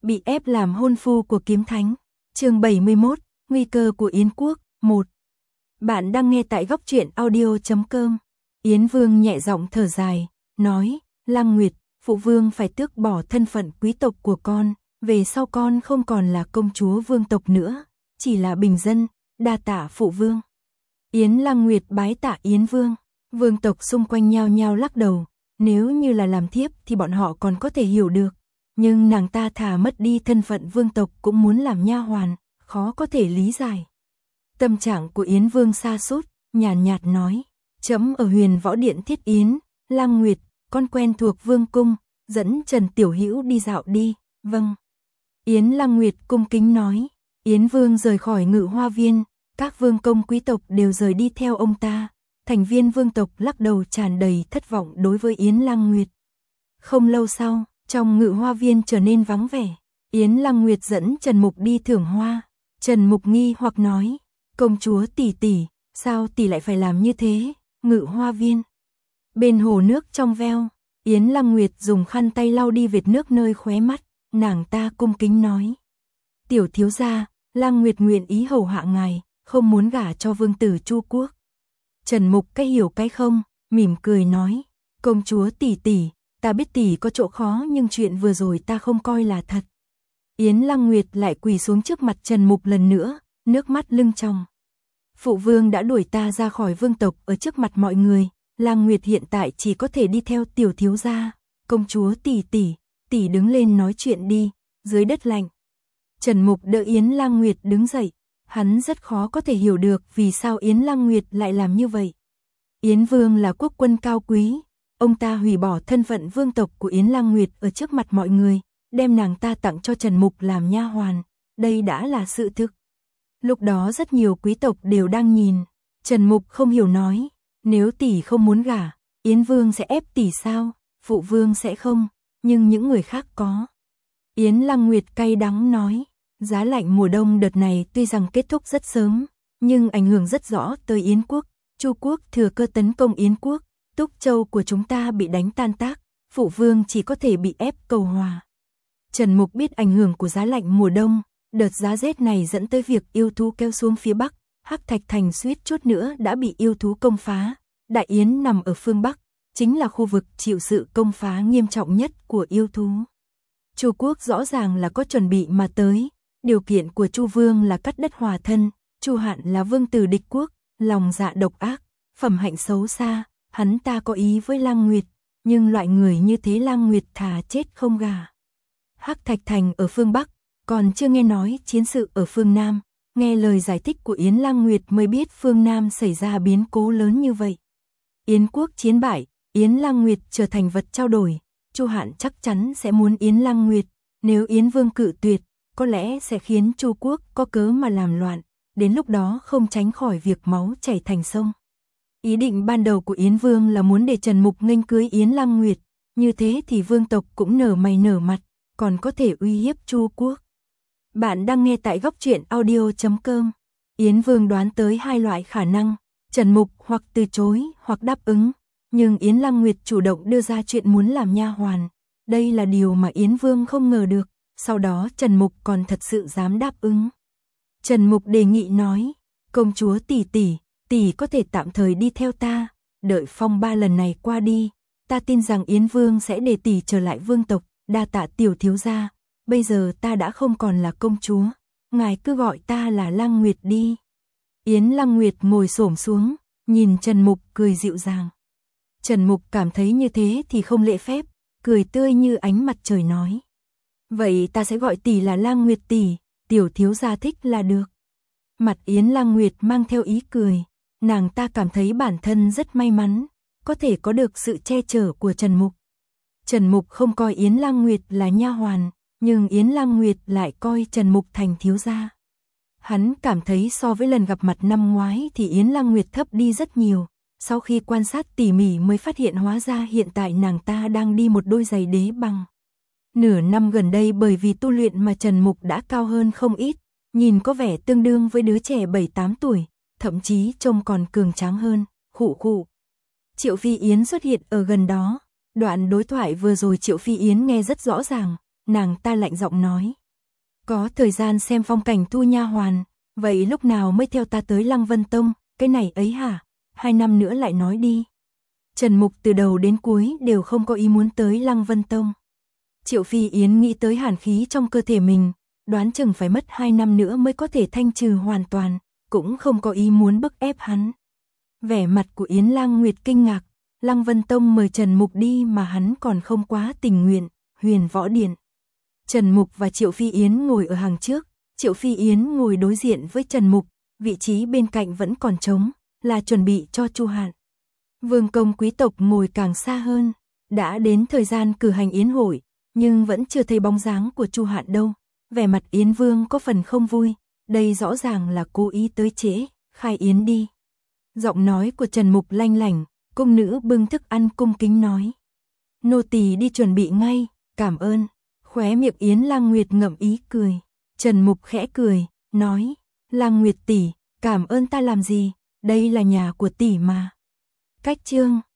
Bị ép làm hôn phu của kiếm thánh. Chương 71, nguy cơ của Yến quốc, 1. Bạn đang nghe tại góc truyện audio.com. Yến Vương nhẹ giọng thở dài, nói, Lăng Nguyệt, phụ vương phải tước bỏ thân phận quý tộc của con, về sau con không còn là công chúa vương tộc nữa, chỉ là bình dân, đa tạ phụ vương. Yến Lăng Nguyệt bái tạ Yến Vương, vương tộc xung quanh nhao nhao lắc đầu, nếu như là làm thiếp thì bọn họ còn có thể hiểu được, nhưng nàng ta thà mất đi thân phận vương tộc cũng muốn làm nha hoàn, khó có thể lý giải. Tâm trạng của Yến Vương sa sút, nhàn nhạt nói, trẫm ở Huyền Võ Điện thiết yến, Lăng Nguyệt, con quen thuộc vương cung, dẫn Trần Tiểu Hữu đi dạo đi, vâng. Yến Lăng Nguyệt cung kính nói, Yến Vương rời khỏi Ngự Hoa Viên, các vương công quý tộc đều rời đi theo ông ta, thành viên vương tộc lắc đầu tràn đầy thất vọng đối với Yến Lăng Nguyệt. Không lâu sau, trong Ngự Hoa Viên trở nên vắng vẻ, Yến Lăng Nguyệt dẫn Trần Mục đi thưởng hoa, Trần Mục nghi hoặc nói, công chúa tỷ tỷ, sao tỷ lại phải làm như thế, Ngự Hoa Viên. Bên hồ nước trong veo, Yến Lăng Nguyệt dùng khăn tay lau đi vệt nước nơi khóe mắt, nàng ta cung kính nói. Tiểu thiếu gia, Lăng Nguyệt nguyện ý hầu hạ ngài, không muốn gả cho vương tử Chu Quốc. Trần Mục cái hiểu cái không, mỉm cười nói, công chúa tỷ tỷ, ta biết tỷ có chỗ khó nhưng chuyện vừa rồi ta không coi là thật. Yến Lăng Nguyệt lại quỳ xuống trước mặt Trần Mục lần nữa, nước mắt lưng tròng. Phụ vương đã đuổi ta ra khỏi vương tộc ở trước mặt mọi người, Lăng Nguyệt hiện tại chỉ có thể đi theo tiểu thiếu gia, công chúa tỷ tỷ, tỷ đứng lên nói chuyện đi, dưới đất lạnh. Trần Mục đỡ Yến Lăng Nguyệt đứng dậy, hắn rất khó có thể hiểu được vì sao Yến Lăng Nguyệt lại làm như vậy. Yến Vương là quốc quân cao quý, ông ta hủy bỏ thân phận vương tộc của Yến Lăng Nguyệt ở trước mặt mọi người, đem nàng ta tặng cho Trần Mục làm nha hoàn, đây đã là sự thực. Lúc đó rất nhiều quý tộc đều đang nhìn, Trần Mục không hiểu nói, nếu tỷ không muốn gả, Yến Vương sẽ ép tỷ sao, phụ vương sẽ không, nhưng những người khác có. Yến Lăng Nguyệt cay đắng nói, giá lạnh mùa đông đợt này tuy rằng kết thúc rất sớm, nhưng ảnh hưởng rất rõ tới Yến quốc, Chu quốc thừa cơ tấn công Yến quốc, Túc Châu của chúng ta bị đánh tan tác, phụ vương chỉ có thể bị ép cầu hòa. Trần Mục biết ảnh hưởng của giá lạnh mùa đông, đợt giá rét này dẫn tới việc yêu thú kéo xuống phía Bắc, Hắc Thạch Thành suýt chút nữa đã bị yêu thú công phá, Đại Yến nằm ở phương Bắc, chính là khu vực chịu sự công phá nghiêm trọng nhất của yêu thú. Chu quốc rõ ràng là có chuẩn bị mà tới, điều kiện của Chu vương là cắt đất hòa thân, Chu Hạn là vương tử địch quốc, lòng dạ độc ác, phẩm hạnh xấu xa, hắn ta có ý với Lăng Nguyệt, nhưng loại người như thế Lăng Nguyệt thà chết không gả. Hắc Thạch Thành ở phương Bắc, còn chưa nghe nói chiến sự ở phương Nam, nghe lời giải thích của Yến Lăng Nguyệt mới biết phương Nam xảy ra biến cố lớn như vậy. Yến quốc chiến bại, Yến Lăng Nguyệt trở thành vật trao đổi, Chu Hạn chắc chắn sẽ muốn Yến Lăng Nguyệt, nếu Yến Vương cự tuyệt, có lẽ sẽ khiến Chu quốc có cớ mà làm loạn, đến lúc đó không tránh khỏi việc máu chảy thành sông. Ý định ban đầu của Yến Vương là muốn để Trần Mục nghênh cưới Yến Lăng Nguyệt, như thế thì vương tộc cũng nở mày nở mặt, còn có thể uy hiếp Chu quốc. Bạn đang nghe tại góc truyện audio.com. Yến Vương đoán tới hai loại khả năng, Trần Mục hoặc từ chối hoặc đáp ứng, nhưng Yến Lăng Nguyệt chủ động đưa ra chuyện muốn làm nha hoàn. Đây là điều mà Yến Vương không ngờ được, sau đó Trần Mục còn thật sự dám đáp ứng. Trần Mục đề nghị nói, công chúa tỷ tỷ, tỷ có thể tạm thời đi theo ta, đợi phong ba lần này qua đi, ta tin rằng Yến Vương sẽ để tỷ trở lại vương tộc, đa tạ tiểu thiếu gia, bây giờ ta đã không còn là công chúa, ngài cứ gọi ta là Lăng Nguyệt đi. Yến Lăng Nguyệt ngồi xổm xuống, nhìn Trần Mục cười dịu dàng. Trần Mục cảm thấy như thế thì không lễ phép, cười tươi như ánh mặt trời nói. Vậy ta sẽ gọi tỷ là Lăng Nguyệt tỷ, tiểu thiếu gia thích là được. Mặt Yến Lăng Nguyệt mang theo ý cười, nàng ta cảm thấy bản thân rất may mắn, có thể có được sự che chở của Trần Mục. Trần Mục không coi Yến Lăng Nguyệt là nha hoàn, nhưng Yến Lăng Nguyệt lại coi Trần Mục thành thiếu gia. Hắn cảm thấy so với lần gặp mặt năm ngoái thì Yến Lăng Nguyệt thấp đi rất nhiều, sau khi quan sát tỉ mỉ mới phát hiện hóa ra hiện tại nàng ta đang đi một đôi giày đế bằng. Nửa năm gần đây bởi vì tu luyện mà Trần Mục đã cao hơn không ít, nhìn có vẻ tương đương với đứa trẻ 7-8 tuổi, thậm chí trông còn cường tráng hơn, khụ khụ. Triệu Phi Yến xuất hiện ở gần đó, đoạn đối thoại vừa rồi Triệu Phi Yến nghe rất rõ ràng, nàng ta lạnh giọng nói. Có thời gian xem phong cảnh thu nha hoàn, vậy lúc nào mới theo ta tới Lăng Vân Tông, cái này ấy hả? 2 năm nữa lại nói đi. Trần Mục từ đầu đến cuối đều không có ý muốn tới Lăng Vân Tông. Triệu Phi Yến nghĩ tới hàn khí trong cơ thể mình, đoán chừng phải mất 2 năm nữa mới có thể thanh trừ hoàn toàn, cũng không có ý muốn bức ép hắn. Vẻ mặt của Yến Lang Nguyệt kinh ngạc, Lăng Vân Tông mời Trần Mục đi mà hắn còn không quá tình nguyện, Huyền Võ Điện. Trần Mục và Triệu Phi Yến ngồi ở hàng trước, Triệu Phi Yến ngồi đối diện với Trần Mục, vị trí bên cạnh vẫn còn trống, là chuẩn bị cho Chu Hạn. Vương công quý tộc ngồi càng xa hơn, đã đến thời gian cử hành yến hội, nhưng vẫn chưa thấy bóng dáng của Chu Hạn đâu. Vẻ mặt Yến Vương có phần không vui, đây rõ ràng là cố ý tới trễ, khai yến đi. Giọng nói của Trần Mục lanh lảnh, cung nữ bưng thức ăn cung kính nói. Nô tỳ đi chuẩn bị ngay, cảm ơn. Khóe miệng Yến Lang Nguyệt ngậm ý cười. Trần Mục khẽ cười, nói, Lang Nguyệt tỷ, cảm ơn ta làm gì, đây là nhà của tỷ mà. Cách chương